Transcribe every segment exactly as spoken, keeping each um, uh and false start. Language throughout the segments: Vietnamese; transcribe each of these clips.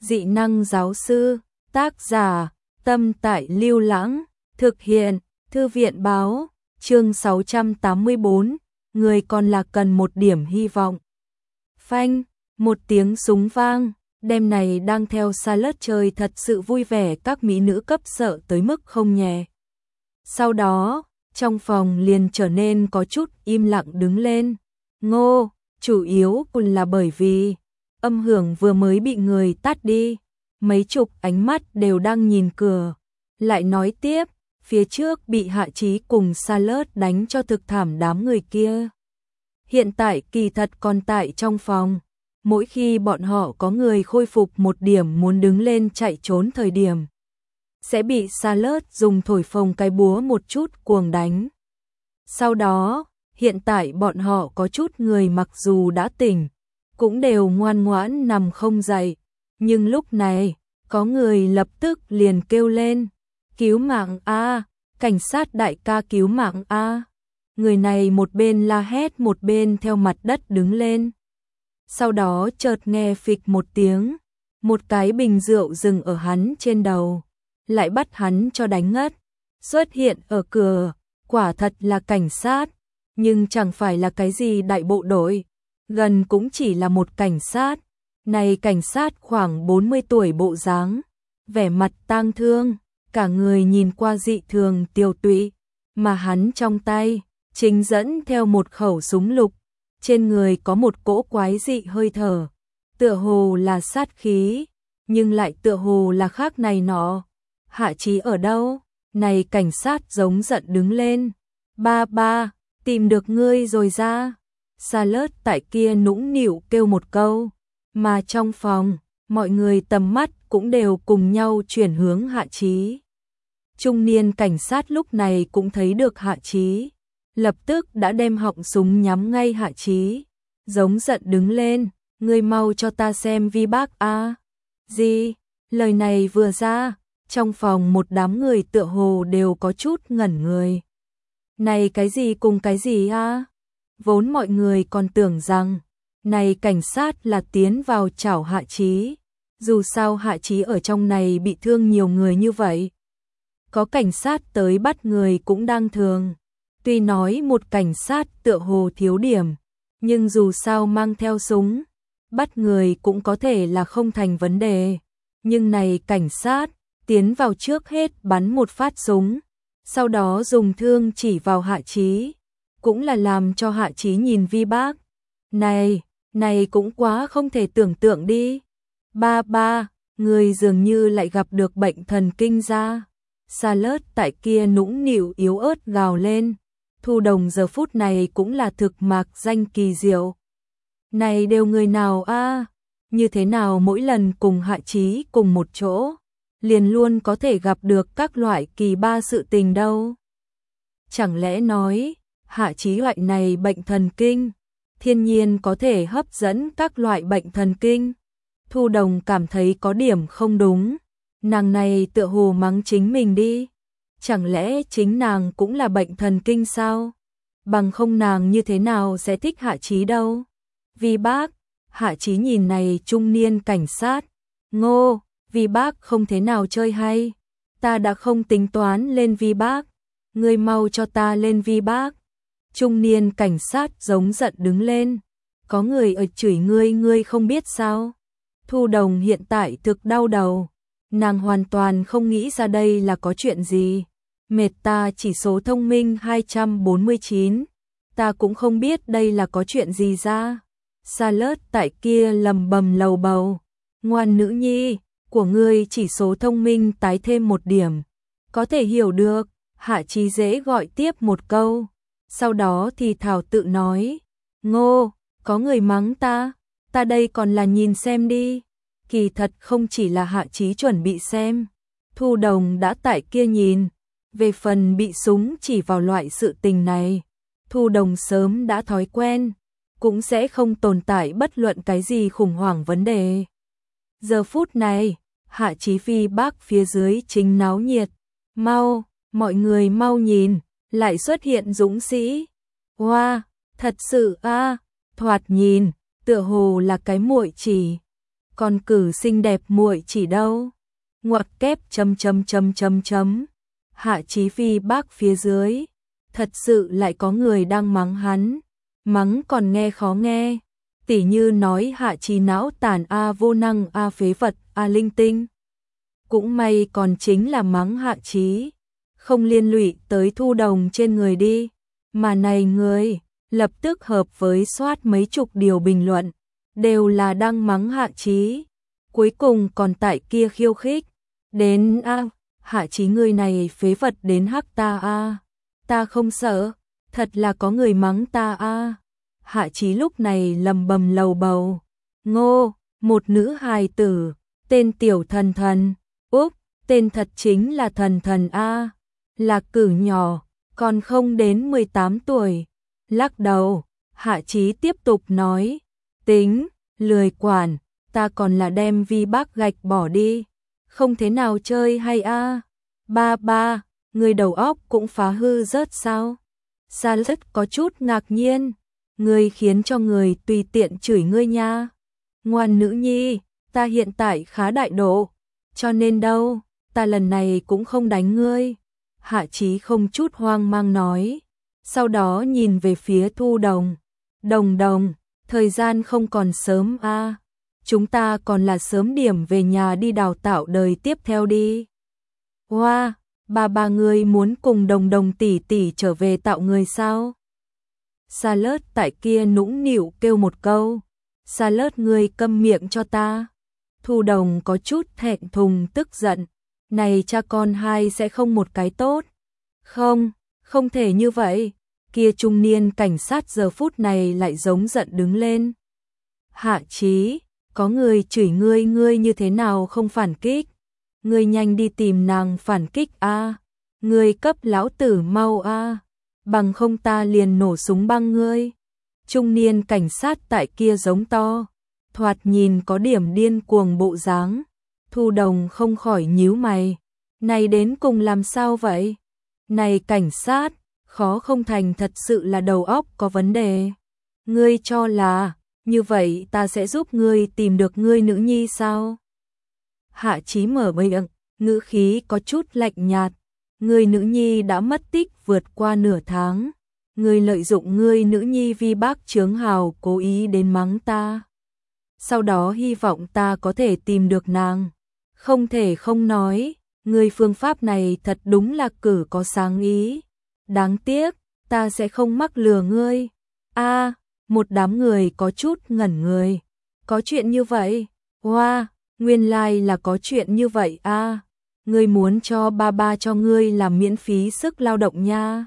dị năng giáo sư, tác giả, Tâm Tại Lưu Lãng, thực hiện, Thư viện báo, chương sáu trăm tám mươi bốn, người còn là cần một điểm hy vọng. Phanh, một tiếng súng vang, đêm này đang theo Charlotte chơi thật sự vui vẻ, các mỹ nữ cấp sợ tới mức không nhẹ. Sau đó, trong phòng liền trở nên có chút im lặng đứng lên. Ngô, chủ yếu là bởi vì âm hưởng vừa mới bị người tắt đi, mấy chục ánh mắt đều đang nhìn cửa. Lại nói tiếp, phía trước bị Hạ Chí cùng Charlotte đánh cho thực thảm đám người kia. Hiện tại kỳ thật còn tại trong phòng, mỗi khi bọn họ có người khôi phục một điểm muốn đứng lên chạy trốn thời điểm, sẽ bị Charlotte dùng thổi phồng cái búa một chút cuồng đánh. Sau đó, hiện tại bọn họ có chút người mặc dù đã tỉnh, cũng đều ngoan ngoãn nằm không dậy, nhưng lúc này, có người lập tức liền kêu lên, cứu mạng a, cảnh sát đại ca cứu mạng a. Người này một bên la hét một bên theo mặt đất đứng lên. Sau đó chợt nghe phịch một tiếng, một cái bình rượu dừng ở hắn trên đầu, lại bắt hắn cho đánh ngất. Xuất hiện ở cửa, quả thật là cảnh sát, nhưng chẳng phải là cái gì đại bộ đội, gần cũng chỉ là một cảnh sát. Này cảnh sát khoảng bốn mươi tuổi bộ dáng, vẻ mặt tang thương, cả người nhìn qua dị thường tiêu tụy, mà hắn trong tay chính dẫn theo một khẩu súng lục, trên người có một cỗ quái dị hơi thở, tựa hồ là sát khí, nhưng lại tựa hồ là khác này nọ. Hạ Chí ở đâu? Này cảnh sát giống giận đứng lên. Ba ba, tìm được ngươi rồi ra. Charlotte tại kia nũng nịu kêu một câu, mà trong phòng, mọi người tầm mắt cũng đều cùng nhau chuyển hướng Hạ Chí. Trung niên cảnh sát lúc này cũng thấy được Hạ Chí, lập tức đã đem họng súng nhắm ngay Hạ Chí, giống giận đứng lên, ngươi mau cho ta xem vi bác a. Gì? Lời này vừa ra, trong phòng một đám người tựa hồ đều có chút ngẩn người. Này cái gì cùng cái gì a? Vốn mọi người còn tưởng rằng, này cảnh sát là tiến vào chảo Hạ Chí, dù sao Hạ Chí ở trong này bị thương nhiều người như vậy. Có cảnh sát tới bắt người cũng đang thường. Tuy nói một cảnh sát tựa hồ thiếu điểm, nhưng dù sao mang theo súng, bắt người cũng có thể là không thành vấn đề. Nhưng này cảnh sát, tiến vào trước hết bắn một phát súng, sau đó dùng thương chỉ vào Hạ Chí, cũng là làm cho Hạ Chí nhìn vi bác. Này, này cũng quá không thể tưởng tượng đi. Ba ba, người dường như lại gặp được bệnh thần kinh ra. Charlotte tại kia nũng nịu yếu ớt gào lên. Thu Đồng giờ phút này cũng là thực mạc danh kỳ diệu. Này đều người nào a? Như thế nào mỗi lần cùng Hạ Chí cùng một chỗ, liền luôn có thể gặp được các loại kỳ ba sự tình đâu? Chẳng lẽ nói, Hạ Chí loại này bệnh thần kinh, thiên nhiên có thể hấp dẫn các loại bệnh thần kinh? Thu Đồng cảm thấy có điểm không đúng, nàng này tựa hồ mắng chính mình đi. Chẳng lẽ chính nàng cũng là bệnh thần kinh sao? Bằng không nàng như thế nào sẽ thích Hạ Chí đâu? Vi bác, Hạ Chí nhìn này trung niên cảnh sát. Ngô, vi bác không thế nào chơi hay. Ta đã không tính toán lên vi bác. Ngươi mau cho ta lên vi bác. Trung niên cảnh sát giống giận đứng lên. Có người ở chửi ngươi ngươi không biết sao? Thu Đồng hiện tại thực đau đầu. Nàng hoàn toàn không nghĩ ra đây là có chuyện gì. Mệt ta chỉ số thông minh hai trăm bốn mươi chín, ta cũng không biết đây là có chuyện gì ra. Charlotte tại kia lầm bầm lầu bầu, ngoan nữ nhi, của ngươi chỉ số thông minh tái thêm một điểm, có thể hiểu được. Hạ Chí dễ gọi tiếp một câu, sau đó thì thảo tự nói, Ngô, có người mắng ta, ta đây còn là nhìn xem đi. Kỳ thật không chỉ là Hạ Chí chuẩn bị xem, Thu Đồng đã tại kia nhìn. Về phần bị súng chỉ vào loại sự tình này, Thu Đồng sớm đã thói quen, cũng sẽ không tồn tại bất luận cái gì khủng hoảng vấn đề. Giờ phút này, Hạ Chí vi bác phía dưới chính náo nhiệt. Mau, mọi người mau nhìn, lại xuất hiện dũng sĩ. Wow, thật sự a, thoạt nhìn, tựa hồ là cái muội chỉ. còn cử xinh đẹp muội chỉ đâu. Ngoặc kép chấm chấm chấm chấm chấm. Hạ Chí Phi bác phía dưới, thật sự lại có người đang mắng hắn, mắng còn nghe khó nghe, tỉ như nói Hạ Chí não tàn a vô năng a phế vật a linh tinh. Cũng may còn chính là mắng Hạ Chí, không liên lụy tới Thu Đồng trên người đi, mà này người, lập tức hợp với soát mấy chục điều bình luận, đều là đang mắng Hạ Chí, cuối cùng còn tại kia khiêu khích, đến a Hạ Chí người này phế vật đến hắc ta a, ta không sợ, thật là có người mắng ta a. Hạ Chí lúc này lầm bầm lầu bầu, ngô, một nữ hài tử, tên Tiểu Thần Thần, úp, tên thật chính là Thần Thần a, là cử nhỏ, còn không đến mười tám tuổi. Lắc đầu, Hạ Chí tiếp tục nói, tính, lười quản, ta còn là đem vi bác gạch bỏ đi, không thế nào chơi hay a. Ba ba, người đầu óc cũng phá hư rớt sao? Sa rất có chút ngạc nhiên, người khiến cho người tùy tiện chửi ngươi nha. Ngoan nữ nhi, ta hiện tại khá đại độ, cho nên đâu, ta lần này cũng không đánh ngươi. Hạ Chí không chút hoang mang nói, sau đó nhìn về phía Thu Đồng. Đồng đồng, thời gian không còn sớm a, chúng ta còn là sớm điểm về nhà đi đào tạo đời tiếp theo đi. Hoa, wow, bà bà người muốn cùng Đồng Đồng tỷ tỷ trở về tạo người sao? Sa Lớt tại kia nũng nịu kêu một câu, Sa Lớt ngươi câm miệng cho ta. Thu Đồng có chút thẹn thùng tức giận, này cha con hai sẽ không một cái tốt. Không, không thể như vậy. Kia trung niên cảnh sát giờ phút này lại giống giận đứng lên. Hạ Chí, có người chửi ngươi, ngươi như thế nào không phản kích? Ngươi nhanh đi tìm nàng phản kích a, ngươi cấp lão tử mau a, bằng không ta liền nổ súng băng ngươi. Trung niên cảnh sát tại kia giống to, thoạt nhìn có điểm điên cuồng bộ dáng. Thu Đồng không khỏi nhíu mày, này đến cùng làm sao vậy? Này cảnh sát, khó không thành thật sự là đầu óc có vấn đề. Ngươi cho là, như vậy ta sẽ giúp ngươi tìm được ngươi nữ nhi sao? Hạ Chí mở miệng, ngữ khí có chút lạnh nhạt. Ngươi nữ nhi đã mất tích vượt qua nửa tháng. Ngươi lợi dụng ngươi nữ nhi vi bác chướng hào cố ý đến mắng ta. Sau đó hy vọng ta có thể tìm được nàng. Không thể không nói, ngươi phương pháp này thật đúng là cử có sáng ý. Đáng tiếc, ta sẽ không mắc lừa ngươi. A, à, một đám người có chút ngẩn người. Có chuyện như vậy? Hoa, wow, nguyên lai là có chuyện như vậy a. À, ngươi muốn cho ba ba cho ngươi làm miễn phí sức lao động nha.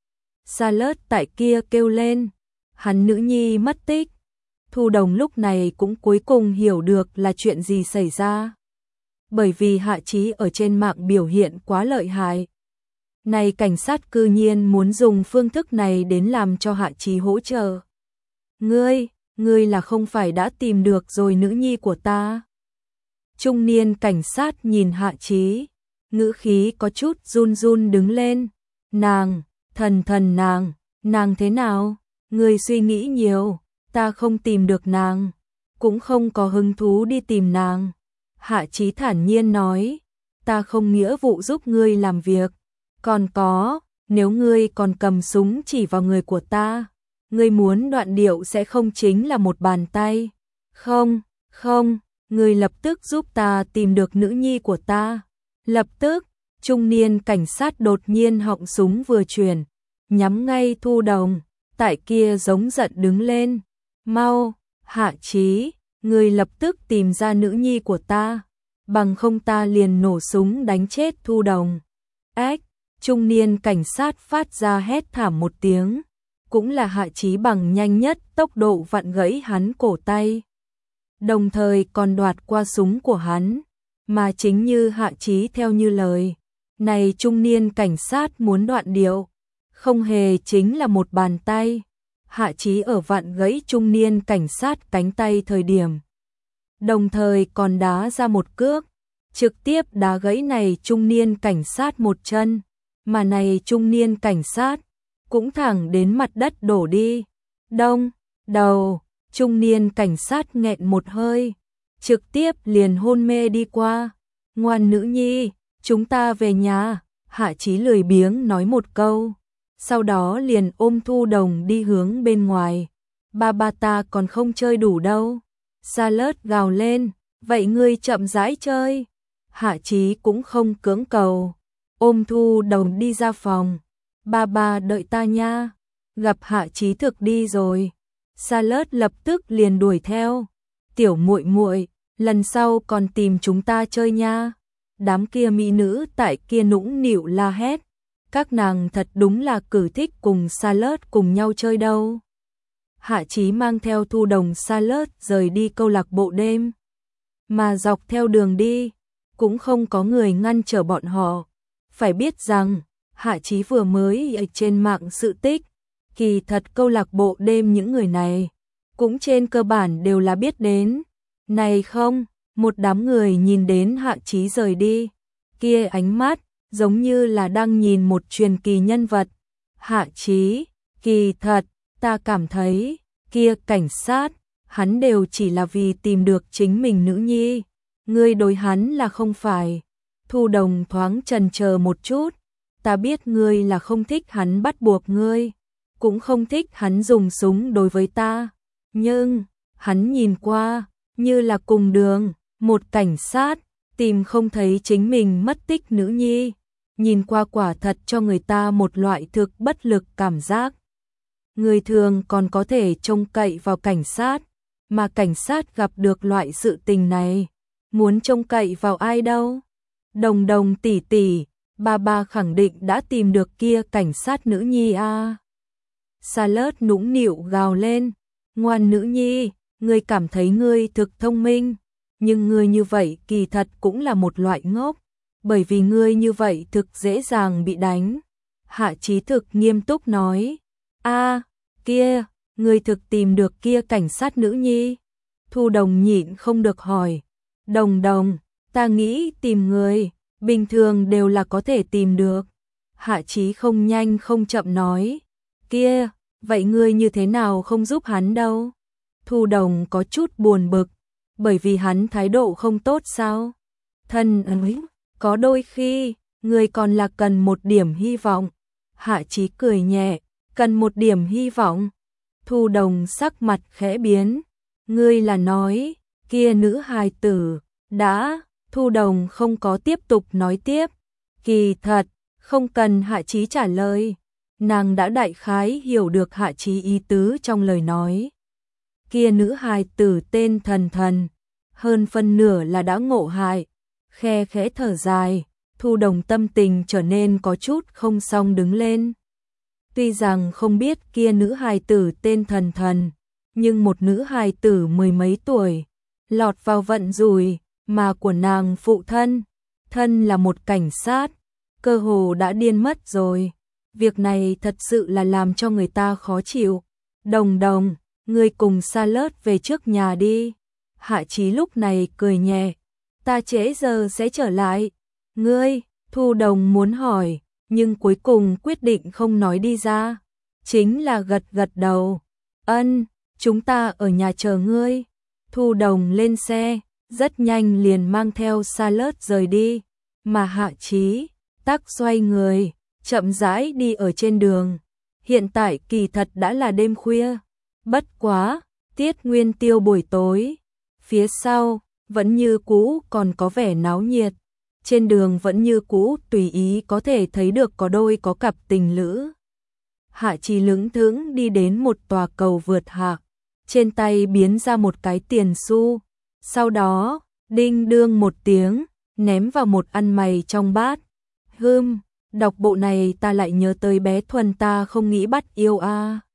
Sa Lớt tại kia kêu lên, hắn nữ nhi mất tích. Thu Đồng lúc này cũng cuối cùng hiểu được là chuyện gì xảy ra. Bởi vì Hạ Chí ở trên mạng biểu hiện quá lợi hại. Này cảnh sát cư nhiên muốn dùng phương thức này đến làm cho Hạ Chí hỗ trợ. Ngươi, ngươi là không phải đã tìm được rồi nữ nhi của ta? Trung niên cảnh sát nhìn Hạ Chí, ngữ khí có chút run run đứng lên. Nàng, Thần Thần nàng, nàng thế nào? Ngươi suy nghĩ nhiều, ta không tìm được nàng, cũng không có hứng thú đi tìm nàng. Hạ Chí thản nhiên nói, ta không nghĩa vụ giúp ngươi làm việc. Còn có, nếu ngươi còn cầm súng chỉ vào người của ta, ngươi muốn đoạn điệu sẽ không chính là một bàn tay. Không, không, ngươi lập tức giúp ta tìm được nữ nhi của ta. Lập tức, trung niên cảnh sát đột nhiên họng súng vừa chuyển, nhắm ngay Thu Đồng, tại kia giống giận đứng lên. Mau, Hạ Chí, ngươi lập tức tìm ra nữ nhi của ta, bằng không ta liền nổ súng đánh chết Thu Đồng. Ếch, trung niên cảnh sát phát ra hét thảm một tiếng, cũng là Hạ Chí bằng nhanh nhất tốc độ vặn gãy hắn cổ tay, đồng thời còn đoạt qua súng của hắn, mà chính như Hạ Chí theo như lời, này trung niên cảnh sát muốn đoạn điệu, không hề chính là một bàn tay. Hạ Chí ở vặn gãy trung niên cảnh sát cánh tay thời điểm, đồng thời còn đá ra một cước, trực tiếp đá gãy này trung niên cảnh sát một chân, mà này trung niên cảnh sát cũng thẳng đến mặt đất đổ đi. Đông, đầu, trung niên cảnh sát nghẹn một hơi, trực tiếp liền hôn mê đi qua. Ngoan nữ nhi, chúng ta về nhà, Hạ Chí lười biếng nói một câu, sau đó liền ôm Thu Đồng đi hướng bên ngoài. Ba ba ta còn không chơi đủ đâu. Charlotte gào lên, vậy ngươi chậm rãi chơi. Hạ Chí cũng không cưỡng cầu, ôm Thu Đồng đi ra phòng. Ba ba đợi ta nha. Gặp Hạ Chí thực đi rồi, Charlotte lập tức liền đuổi theo. Tiểu muội muội, lần sau còn tìm chúng ta chơi nha. Đám kia mỹ nữ tại kia nũng nịu la hét. Các nàng thật đúng là cử thích cùng Charlotte cùng nhau chơi đâu. Hạ Chí mang theo Thu Đồng Charlotte rời đi câu lạc bộ đêm. Mà dọc theo đường đi, cũng không có người ngăn trở bọn họ. Phải biết rằng, Hạ Chí vừa mới ở trên mạng sự tích, kỳ thật câu lạc bộ đêm những người này, cũng trên cơ bản đều là biết đến. Này không, một đám người nhìn đến Hạ Chí rời đi, kia ánh mắt, giống như là đang nhìn một truyền kỳ nhân vật. Hạ Chí, kỳ thật, ta cảm thấy, kia cảnh sát, hắn đều chỉ là vì tìm được chính mình nữ nhi. Ngươi đối hắn là không phải. Thu Đồng thoáng chần chờ một chút. Ta biết ngươi là không thích hắn bắt buộc ngươi, cũng không thích hắn dùng súng đối với ta. Nhưng, hắn nhìn qua, như là cùng đường, một cảnh sát, tìm không thấy chính mình mất tích nữ nhi. Nhìn qua quả thật cho người ta một loại thực bất lực cảm giác. Người thường còn có thể trông cậy vào cảnh sát, mà cảnh sát gặp được loại sự tình này, muốn trông cậy vào ai đâu. Đồng Đồng tỷ tỷ, ba ba khẳng định đã tìm được kia cảnh sát nữ nhi a. À. Charlotte nũng nịu gào lên, ngoan nữ nhi, ngươi cảm thấy ngươi thực thông minh, nhưng ngươi như vậy kỳ thật cũng là một loại ngốc, bởi vì ngươi như vậy thực dễ dàng bị đánh. Hạ Chí thực nghiêm túc nói, a, kia, ngươi thực tìm được kia cảnh sát nữ nhi. Thu Đồng nhịn không được hỏi, Đồng Đồng, ta nghĩ tìm người, bình thường đều là có thể tìm được. Hạ Chí không nhanh không chậm nói, kia, vậy ngươi như thế nào không giúp hắn đâu? Thu Đồng có chút buồn bực, bởi vì hắn thái độ không tốt sao? Thân ơi, có đôi khi, ngươi còn là cần một điểm hy vọng. Hạ Chí cười nhẹ, cần một điểm hy vọng. Thu Đồng sắc mặt khẽ biến, ngươi là nói, kia nữ hài tử, đã, Thu Đồng không có tiếp tục nói tiếp. Kỳ thật, không cần Hạ Chí trả lời, nàng đã đại khái hiểu được Hạ Chí ý tứ trong lời nói. Kia nữ hài tử tên Thần Thần, hơn phân nửa là đã ngộ hại. Khe khẽ thở dài, Thu Đồng tâm tình trở nên có chút không xong đứng lên. Tuy rằng không biết kia nữ hài tử tên Thần Thần, nhưng một nữ hài tử mười mấy tuổi, lọt vào vận rủi mà của nàng phụ thân, thân là một cảnh sát, cơ hồ đã điên mất rồi. Việc này thật sự là làm cho người ta khó chịu. Đồng Đồng, ngươi cùng Charlotte về trước nhà đi. Hạ Chí lúc này cười nhẹ, ta trễ giờ sẽ trở lại. Ngươi, Thu Đồng muốn hỏi, nhưng cuối cùng quyết định không nói đi ra. Chính là gật gật đầu. Ân, chúng ta ở nhà chờ ngươi. Thu Đồng lên xe, rất nhanh liền mang theo Charlotte rời đi. Mà Hạ Chí, tắc xoay người, chậm rãi đi ở trên đường. Hiện tại kỳ thật đã là đêm khuya. Bất quá, tiết nguyên tiêu buổi tối. Phía sau, vẫn như cũ còn có vẻ náo nhiệt. Trên đường vẫn như cũ tùy ý có thể thấy được có đôi có cặp tình lữ. Hạ Chí lững thững đi đến một tòa cầu vượt hạ, trên tay biến ra một cái tiền xu, sau đó, đinh đương một tiếng, ném vào một ăn mày trong bát. Hừm, đọc bộ này ta lại nhớ tới bé Thuần ta không nghĩ bắt yêu a. À.